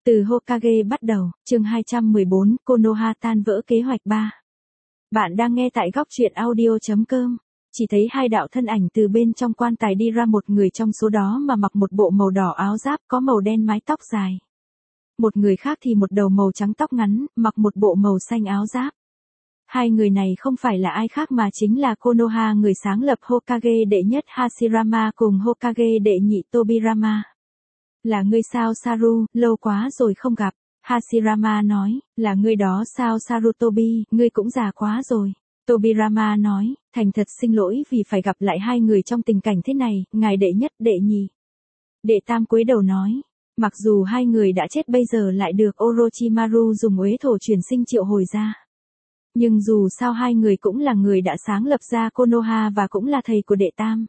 Từ Hokage bắt đầu, chương 214, Konoha tan vỡ kế hoạch 3. Bạn đang nghe tại góc truyện audio.com. Chỉ thấy hai đạo thân ảnh từ bên trong quan tài đi ra, một người trong số đó mà mặc một bộ màu đỏ áo giáp có màu đen mái tóc dài. Một người khác thì một đầu màu trắng tóc ngắn, mặc một bộ màu xanh áo giáp. Hai người này không phải là ai khác mà chính là Konoha, người sáng lập Hokage đệ nhất Hashirama cùng Hokage đệ nhị Tobirama. Là ngươi sao Saru, lâu quá rồi không gặp. Hashirama nói, là ngươi đó sao Sarutobi, ngươi cũng già quá rồi. Tobirama nói, thành thật xin lỗi vì phải gặp lại hai người trong tình cảnh thế này, ngài đệ nhất đệ nhị. Đệ tam cúi đầu nói, mặc dù hai người đã chết bây giờ lại được Orochimaru dùng uế thổ truyền sinh triệu hồi ra. Nhưng dù sao hai người cũng là người đã sáng lập ra Konoha và cũng là thầy của đệ tam.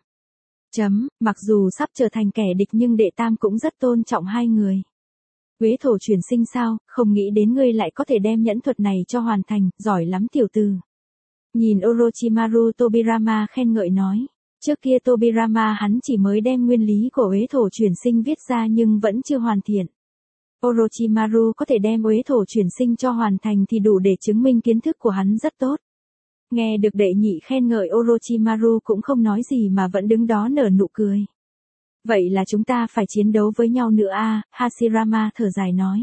Mặc dù sắp trở thành kẻ địch nhưng đệ tam cũng rất tôn trọng hai người. Uế thổ truyền sinh sao, không nghĩ đến ngươi lại có thể đem nhẫn thuật này cho hoàn thành, giỏi lắm tiểu tử. Nhìn Orochimaru, Tobirama khen ngợi nói. Trước kia Tobirama hắn chỉ mới đem nguyên lý của uế thổ truyền sinh viết ra nhưng vẫn chưa hoàn thiện. Orochimaru có thể đem uế thổ truyền sinh cho hoàn thành thì đủ để chứng minh kiến thức của hắn rất tốt. Nghe được đệ nhị khen ngợi, Orochimaru cũng không nói gì mà vẫn đứng đó nở nụ cười. Vậy là chúng ta phải chiến đấu với nhau nữa à, Hashirama thở dài nói.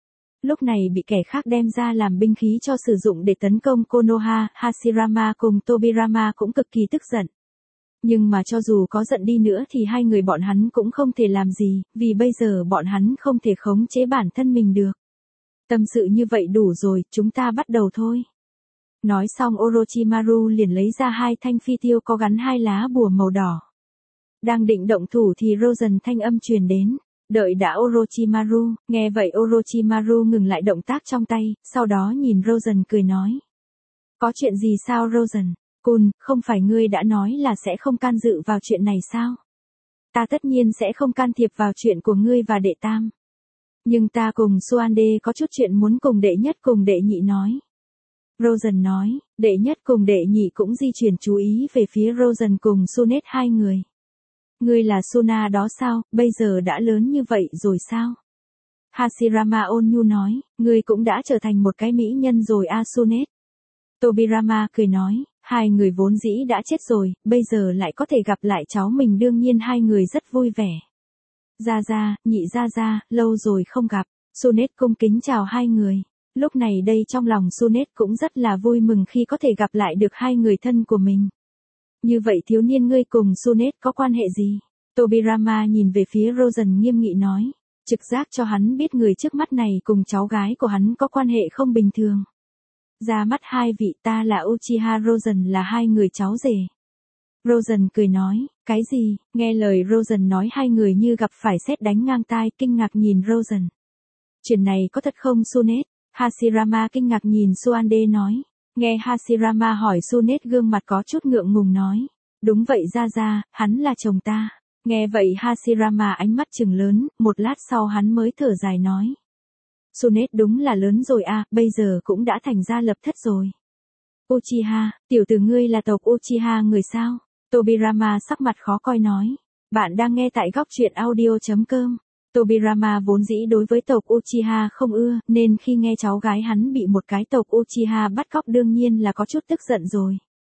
Lúc này bị kẻ khác đem ra làm binh khí cho sử dụng để tấn công Konoha, Hashirama cùng Tobirama cũng cực kỳ tức giận. Nhưng mà cho dù có giận đi nữa thì hai người bọn hắn cũng không thể làm gì, vì bây giờ bọn hắn không thể khống chế bản thân mình được. Tâm sự như vậy đủ rồi, chúng ta bắt đầu thôi. Nói xong Orochimaru liền lấy ra hai thanh phi tiêu có gắn hai lá bùa màu đỏ. Đang định động thủ thì Rosen thanh âm truyền đến. Đợi đã Orochimaru, nghe vậy Orochimaru ngừng lại động tác trong tay, sau đó nhìn Rosen cười nói. Có chuyện gì sao Rosen? Kun, không phải ngươi đã nói là sẽ không can dự vào chuyện này sao? Ta tất nhiên sẽ không can thiệp vào chuyện của ngươi và đệ tam. Nhưng ta cùng Suande có chút chuyện muốn cùng đệ nhất cùng đệ nhị nói. Rosen nói, đệ nhất cùng đệ nhị cũng di chuyển chú ý về phía Rosen cùng Sunet hai người. Ngươi là Suna đó sao, bây giờ đã lớn như vậy rồi sao? Hashirama ôn nhu nói, ngươi cũng đã trở thành một cái mỹ nhân rồi a Sunet. Tobirama cười nói, hai người vốn dĩ đã chết rồi, bây giờ lại có thể gặp lại cháu mình, đương nhiên hai người rất vui vẻ. Gia Gia, nhị Gia Gia, lâu rồi không gặp. Sunet cung kính chào hai người. Lúc này đây trong lòng Sunet cũng rất là vui mừng khi có thể gặp lại được hai người thân của mình. Như vậy thiếu niên, ngươi cùng Sunet có quan hệ gì? Tobirama nhìn về phía Rosen nghiêm nghị nói. Trực giác cho hắn biết người trước mắt này cùng cháu gái của hắn có quan hệ không bình thường. Ra mắt hai vị, ta là Uchiha, Rosen là hai người cháu rể. Rosen cười nói, cái gì? Nghe lời Rosen nói hai người như gặp phải sét đánh ngang tai, kinh ngạc nhìn Rosen. Chuyện này có thật không Sunet? Hashirama kinh ngạc nhìn Suande nói. Nghe Hashirama hỏi, Sunet gương mặt có chút ngượng ngùng nói. Đúng vậy Gia Gia, hắn là chồng ta. Nghe vậy Hashirama ánh mắt trừng lớn, một lát sau hắn mới thở dài nói. Sunet đúng là lớn rồi à, bây giờ cũng đã thành gia lập thất rồi. Uchiha, tiểu tử ngươi là tộc Uchiha người sao? Tobirama sắc mặt khó coi nói. Bạn đang nghe tại góc truyện audio.com. Tobirama vốn dĩ đối với tộc Uchiha không ưa, nên khi nghe cháu gái hắn bị một cái tộc Uchiha bắt cóc đương nhiên là có chút tức giận rồi.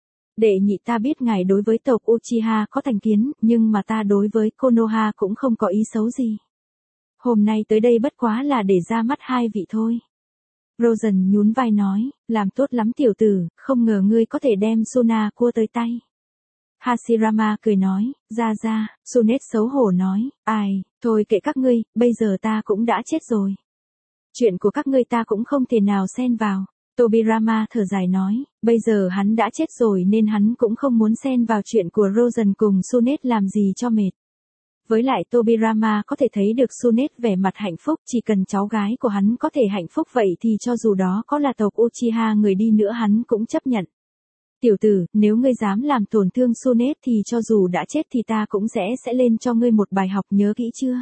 Đệ nhị, ta biết ngài đối với tộc Uchiha có thành kiến, nhưng mà ta đối với Konoha cũng không có ý xấu gì. Hôm nay tới đây bất quá là để ra mắt hai vị thôi. Rosen nhún vai nói, làm tốt lắm tiểu tử, không ngờ ngươi có thể đem Suna cua tới tay. Hashirama cười nói, Gia Gia. Sunet xấu hổ nói, ai, thôi kệ các ngươi, bây giờ ta cũng đã chết rồi. Chuyện của các ngươi ta cũng không thể nào xen vào. Tobirama thở dài nói, bây giờ hắn đã chết rồi nên hắn cũng không muốn xen vào chuyện của Rosen cùng Sunet làm gì cho mệt. Với lại Tobirama có thể thấy được Sunet vẻ mặt hạnh phúc, chỉ cần cháu gái của hắn có thể hạnh phúc vậy thì cho dù đó có là tộc Uchiha người đi nữa hắn cũng chấp nhận. Tiểu tử, nếu ngươi dám làm tổn thương Sunet thì cho dù đã chết thì ta cũng sẽ lên cho ngươi một bài học, nhớ kỹ chưa?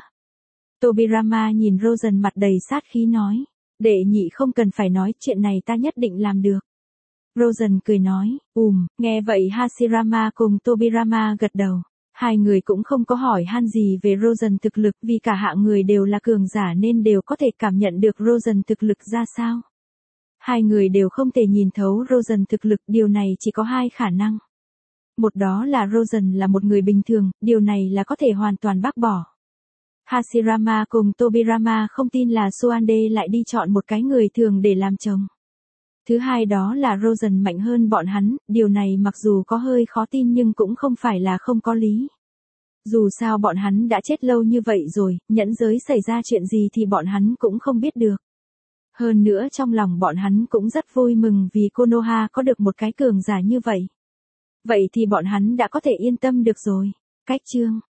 Tobirama nhìn Rosen mặt đầy sát khí nói. Đệ nhị không cần phải nói, chuyện này ta nhất định làm được. Rosen cười nói, nghe vậy Hashirama cùng Tobirama gật đầu. Hai người cũng không có hỏi han gì về Rosen thực lực vì cả hạng người đều là cường giả nên đều có thể cảm nhận được Rosen thực lực ra sao. Hai người đều không thể nhìn thấu Rosen thực lực, điều này chỉ có hai khả năng. Một đó là Rosen là một người bình thường, điều này là có thể hoàn toàn bác bỏ. Hashirama cùng Tobirama không tin là Suande lại đi chọn một cái người thường để làm chồng. Thứ hai đó là Rosen mạnh hơn bọn hắn, điều này mặc dù có hơi khó tin nhưng cũng không phải là không có lý. Dù sao bọn hắn đã chết lâu như vậy rồi, nhẫn giới xảy ra chuyện gì thì bọn hắn cũng không biết được. Hơn nữa trong lòng bọn hắn cũng rất vui mừng vì Konoha có được một cái cường giả như vậy. Vậy thì bọn hắn đã có thể yên tâm được rồi. Cách chương